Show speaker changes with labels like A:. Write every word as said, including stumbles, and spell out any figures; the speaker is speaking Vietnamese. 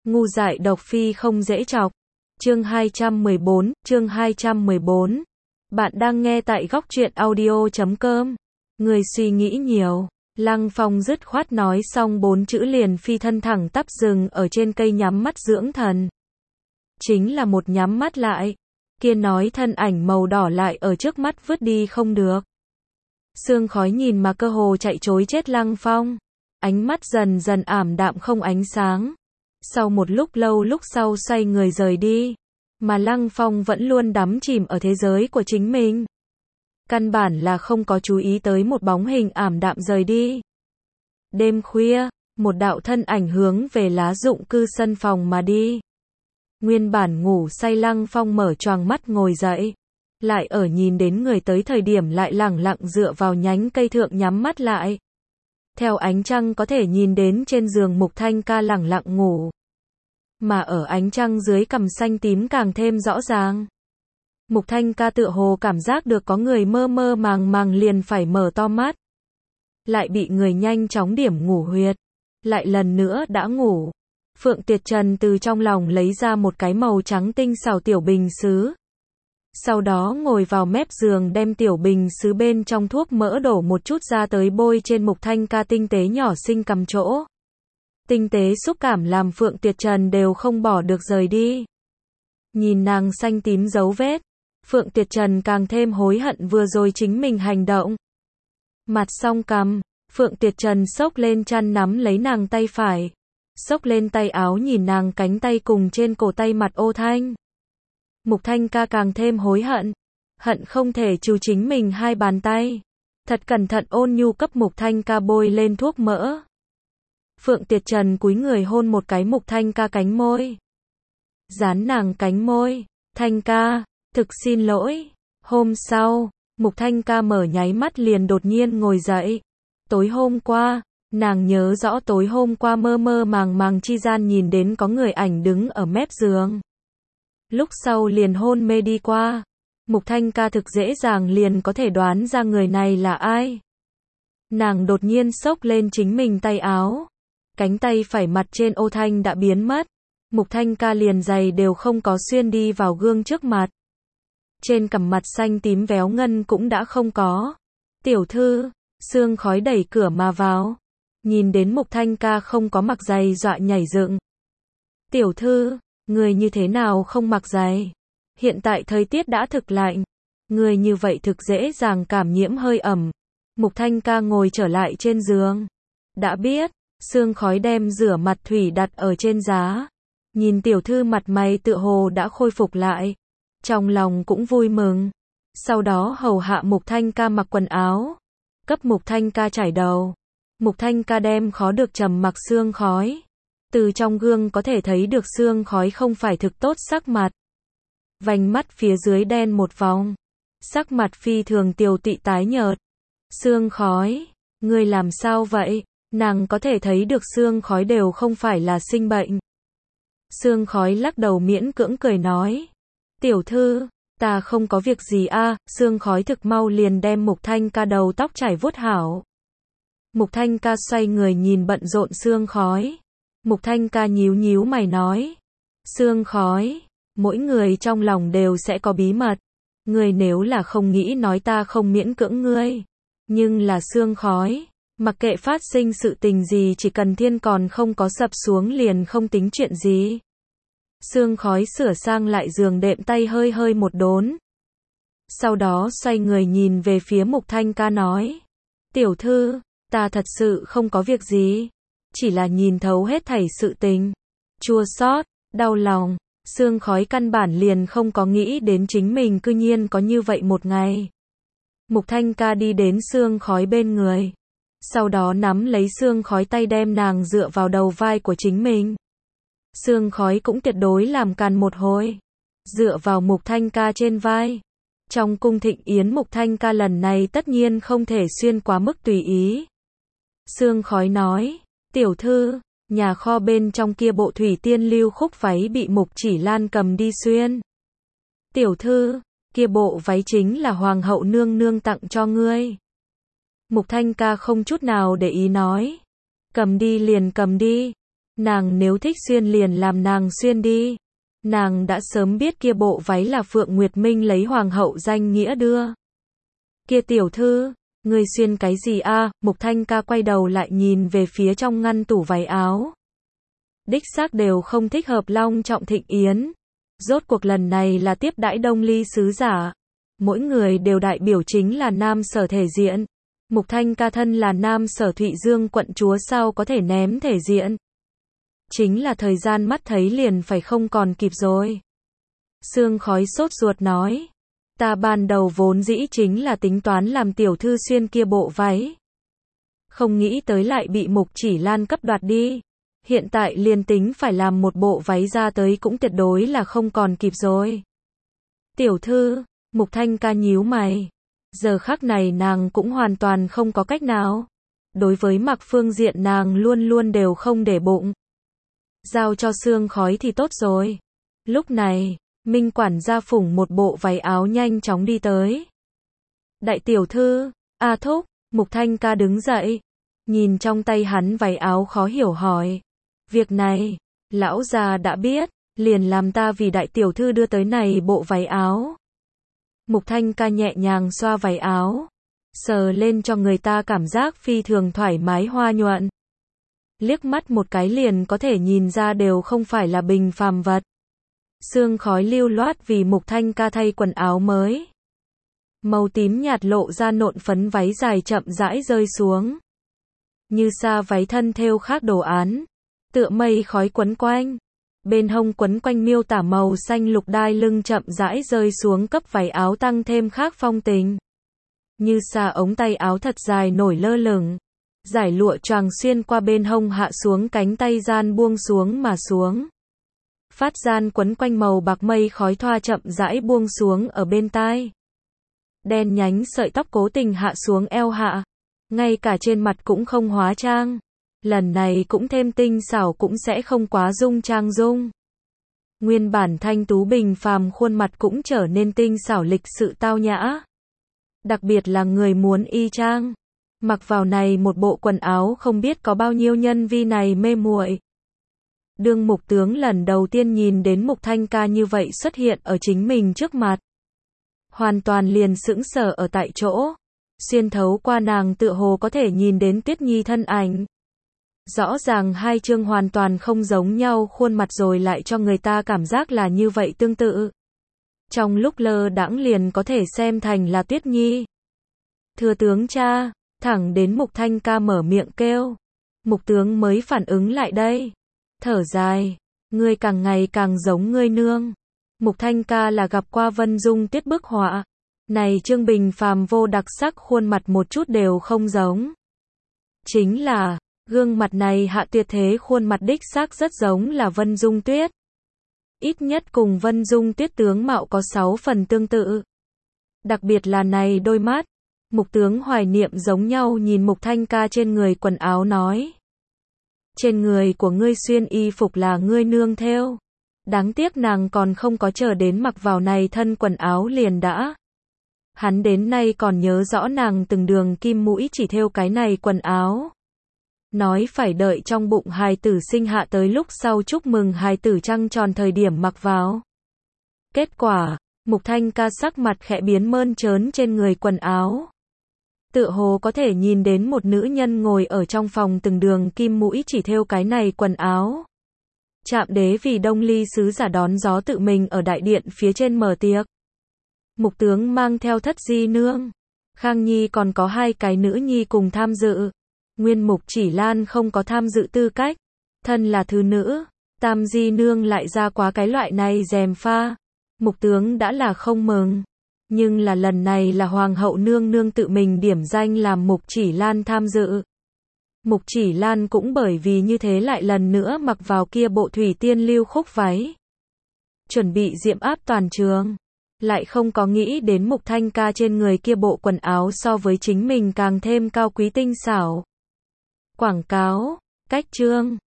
A: Ngu dại độc phi không dễ chọc. Chương hai trăm mười bốn, chương hai trăm mười bốn. Bạn đang nghe tại góc truyện audio chấm com. Người suy nghĩ nhiều. Lăng Phong dứt khoát nói xong bốn chữ liền phi thân thẳng tắp rừng ở trên cây nhắm mắt dưỡng thần. Chính là một nhắm mắt lại. Kia nói thân ảnh màu đỏ lại ở trước mắt vứt đi không được. Sương khói nhìn mà cơ hồ chạy trối chết Lăng Phong. Ánh mắt dần dần ảm đạm không ánh sáng. Sau một lúc lâu lúc sau xoay người rời đi. Mà Lăng Phong vẫn luôn đắm chìm ở thế giới của chính mình. Căn bản là không có chú ý tới một bóng hình ảm đạm rời đi. Đêm khuya, một đạo thân ảnh hướng về lá dụng cư sân phòng mà đi. Nguyên bản ngủ say Lăng Phong mở choàng mắt ngồi dậy. Lại ở nhìn đến người tới thời điểm lại lẳng lặng dựa vào nhánh cây thượng nhắm mắt lại. Theo ánh trăng có thể nhìn đến trên giường Mục Thanh Ca lẳng lặng ngủ. Mà ở ánh trăng dưới cằm xanh tím càng thêm rõ ràng. Mục Thanh Ca tựa hồ cảm giác được có người mơ mơ màng màng liền phải mở to mắt. Lại bị người nhanh chóng điểm ngủ huyệt. Lại lần nữa đã ngủ. Phượng Tiệt Trần từ trong lòng lấy ra một cái màu trắng tinh xảo tiểu bình sứ. Sau đó ngồi vào mép giường đem tiểu bình sứ bên trong thuốc mỡ đổ một chút ra tới bôi trên Mục Thanh Ca tinh tế nhỏ xinh cằm chỗ. Tinh tế xúc cảm làm Phượng Tiệt Trần đều không bỏ được rời đi. Nhìn nàng xanh tím dấu vết, Phượng Tiệt Trần càng thêm hối hận vừa rồi chính mình hành động. Mặt song cằm, Phượng Tiệt Trần xốc lên chăn nắm lấy nàng tay phải. Xốc lên tay áo nhìn nàng cánh tay cùng trên cổ tay mặt ô thanh. Mục Thanh Ca càng thêm hối hận. Hận không thể trừ chính mình hai bàn tay. Thật cẩn thận ôn nhu cấp Mục Thanh Ca bôi lên thuốc mỡ. Phượng Tiệt Trần cúi người hôn một cái Mục Thanh Ca cánh môi. Dán nàng cánh môi. Thanh ca, thực xin lỗi. Hôm sau, Mục Thanh Ca mở nháy mắt liền đột nhiên ngồi dậy. Tối hôm qua, nàng nhớ rõ tối hôm qua mơ mơ màng màng chi gian nhìn đến có người ảnh đứng ở mép giường. Lúc sau liền hôn mê đi qua. Mục Thanh Ca thực dễ dàng liền có thể đoán ra người này là ai. Nàng đột nhiên xốc lên chính mình tay áo. Cánh tay phải mặt trên ô thanh đã biến mất. Mục Thanh Ca liền giày đều không có xuyên đi vào gương trước mặt. Trên cằm mặt xanh tím véo ngân cũng đã không có. Tiểu thư, Sương khói đẩy cửa mà vào. Nhìn đến Mục Thanh Ca không có mặc giày dọa nhảy dựng. Tiểu thư, người như thế nào không mặc giày? Hiện tại thời tiết đã thực lạnh. Người như vậy thực dễ dàng cảm nhiễm hơi ẩm. Mục Thanh Ca ngồi trở lại trên giường. Đã biết. Sương khói đem rửa mặt thủy đặt ở trên giá. Nhìn tiểu thư mặt mày tựa hồ đã khôi phục lại. Trong lòng cũng vui mừng. Sau đó hầu hạ Mục Thanh Ca mặc quần áo. Cấp Mục Thanh Ca chải đầu. Mục Thanh Ca đem khó được trầm mặc Sương khói. Từ trong gương có thể thấy được Sương khói không phải thực tốt sắc mặt. Vành mắt phía dưới đen một vòng. Sắc mặt phi thường tiều tụy tái nhợt. Sương khói, ngươi làm sao vậy? Nàng có thể thấy được Sương khói đều không phải là sinh bệnh. Sương khói lắc đầu miễn cưỡng cười nói. Tiểu thư, ta không có việc gì a. À. Sương khói thực mau liền đem Mục Thanh Ca đầu tóc chải vuốt hảo. Mục Thanh Ca xoay người nhìn bận rộn Sương khói. Mục Thanh Ca nhíu nhíu mày nói. Sương khói, mỗi người trong lòng đều sẽ có bí mật. Ngươi nếu là không nghĩ nói ta không miễn cưỡng ngươi. Nhưng là Sương khói. Mặc kệ phát sinh sự tình gì chỉ cần thiên còn không có sập xuống liền không tính chuyện gì. Sương khói sửa sang lại giường đệm tay hơi hơi một đốn. Sau đó xoay người nhìn về phía Mục Thanh Ca nói. Tiểu thư, ta thật sự không có việc gì. Chỉ là nhìn thấu hết thảy sự tình. Chua xót, đau lòng. Sương khói căn bản liền không có nghĩ đến chính mình cư nhiên có như vậy một ngày. Mục Thanh Ca đi đến Sương khói bên người. Sau đó nắm lấy Sương khói tay đem nàng dựa vào đầu vai của chính mình. Sương khói cũng tuyệt đối làm càn một hồi. Dựa vào Mục Thanh Ca trên vai. Trong cung thịnh yến Mục Thanh Ca lần này tất nhiên không thể xuyên quá mức tùy ý. Sương khói nói, tiểu thư, nhà kho bên trong kia bộ thủy tiên lưu khúc váy bị Mục Chỉ Lan cầm đi xuyên. Tiểu thư, kia bộ váy chính là hoàng hậu nương nương tặng cho ngươi. Mục Thanh Ca không chút nào để ý nói. Cầm đi liền cầm đi. Nàng nếu thích xuyên liền làm nàng xuyên đi. Nàng đã sớm biết kia bộ váy là Phượng Nguyệt Minh lấy hoàng hậu danh nghĩa đưa. Kia tiểu thư, ngươi xuyên cái gì a? À? Mục Thanh Ca quay đầu lại nhìn về phía trong ngăn tủ váy áo. Đích xác đều không thích hợp long trọng thịnh yến. Rốt cuộc lần này là tiếp đãi Đông Ly sứ giả. Mỗi người đều đại biểu chính là nam sở thể diện. Mục Thanh Ca thân là nam sở Thụy Dương quận chúa sao có thể ném thể diện. Chính là thời gian mắt thấy liền phải không còn kịp rồi. Sương Khói sốt ruột nói. Ta ban đầu vốn dĩ chính là tính toán làm tiểu thư xuyên kia bộ váy. Không nghĩ tới lại bị Mục Chỉ Lan cấp đoạt đi. Hiện tại liền tính phải làm một bộ váy ra tới cũng tuyệt đối là không còn kịp rồi. Tiểu thư, Mục Thanh Ca nhíu mày. Giờ khắc này nàng cũng hoàn toàn không có cách nào. Đối với mặc phương diện nàng luôn luôn đều không để bụng. Giao cho Sương Khói thì tốt rồi. Lúc này, Minh quản gia phủng một bộ váy áo nhanh chóng đi tới. Đại tiểu thư, A thúc, Mục Thanh Ca đứng dậy. Nhìn trong tay hắn váy áo khó hiểu hỏi. Việc này, lão già đã biết, liền làm ta vì đại tiểu thư đưa tới này bộ váy áo. Mục Thanh Ca nhẹ nhàng xoa váy áo, sờ lên cho người ta cảm giác phi thường thoải mái hoa nhuận. Liếc mắt một cái liền có thể nhìn ra đều không phải là bình phàm vật. Sương Khói lưu loát vì Mục Thanh Ca thay quần áo mới. Màu tím nhạt lộ ra nộn phấn váy dài chậm rãi rơi xuống. Như sa váy thân thêu khác đồ án, tựa mây khói quấn quanh. Bên hông quấn quanh miêu tả màu xanh lục đai lưng chậm rãi rơi xuống cấp váy áo tăng thêm khác phong tình. Như sa ống tay áo thật dài nổi lơ lửng. Giải lụa choàng xuyên qua bên hông hạ xuống cánh tay gian buông xuống mà xuống. Phát gian quấn quanh màu bạc mây khói thoa chậm rãi buông xuống ở bên tai. Đen nhánh sợi tóc cố tình hạ xuống eo hạ. Ngay cả trên mặt cũng không hóa trang. Lần này cũng thêm tinh xảo cũng sẽ không quá dung trang dung. Nguyên bản thanh tú bình phàm khuôn mặt cũng trở nên tinh xảo lịch sự tao nhã. Đặc biệt là người muốn y trang. Mặc vào này một bộ quần áo không biết có bao nhiêu nhân vi này mê muội. Đương Mục tướng lần đầu tiên nhìn đến Mục Thanh Ca như vậy xuất hiện ở chính mình trước mặt. Hoàn toàn liền sững sờ ở tại chỗ. Xuyên thấu qua nàng tựa hồ có thể nhìn đến Tuyết Nhi thân ảnh. Rõ ràng hai chương hoàn toàn không giống nhau khuôn mặt rồi lại cho người ta cảm giác là như vậy tương tự. Trong lúc lơ đãng liền có thể xem thành là Tuyết Nhi. Thưa tướng cha, thẳng đến Mục Thanh Ca mở miệng kêu. Mục tướng mới phản ứng lại đây. Thở dài, ngươi càng ngày càng giống ngươi nương. Mục Thanh Ca là gặp qua Vân Dung Tuyết bức họa. Này Trương Bình phàm vô đặc sắc khuôn mặt một chút đều không giống. Chính là, gương mặt này hạ tuyệt thế khuôn mặt đích xác rất giống là Vân Dung Tuyết. Ít nhất cùng Vân Dung Tuyết tướng mạo có sáu phần tương tự. Đặc biệt là này đôi mắt. Mục tướng hoài niệm giống nhau nhìn Mục Thanh Ca trên người quần áo nói. Trên người của ngươi xuyên y phục là ngươi nương thêu. Đáng tiếc nàng còn không có chờ đến mặc vào này thân quần áo liền đã. Hắn đến nay còn nhớ rõ nàng từng đường kim mũi chỉ thêu cái này quần áo. Nói phải đợi trong bụng hài tử sinh hạ tới lúc sau chúc mừng hài tử trăng tròn thời điểm mặc vào. Kết quả, Mục Thanh Ca sắc mặt khẽ biến mơn trớn trên người quần áo. Tựa hồ có thể nhìn đến một nữ nhân ngồi ở trong phòng từng đường kim mũi chỉ thêu cái này quần áo. Trạm đế vì Đông Ly sứ giả đón gió tự mình ở đại điện phía trên mở tiệc. Mục tướng mang theo Thất Di nương. Khang Nhi còn có hai cái nữ nhi cùng tham dự. Nguyên Mục Chỉ Lan không có tham dự tư cách. Thân là thứ nữ. Tam Di nương lại ra quá cái loại này dèm pha. Mục tướng đã là không mừng. Nhưng là lần này là Hoàng hậu nương nương tự mình điểm danh làm Mục Chỉ Lan tham dự. Mục Chỉ Lan cũng bởi vì như thế lại lần nữa mặc vào kia bộ thủy tiên lưu khúc váy. Chuẩn bị diễm áp toàn trường. Lại không có nghĩ đến Mục Thanh Ca trên người kia bộ quần áo so với chính mình càng thêm cao quý tinh xảo. Quảng cáo, cách chương.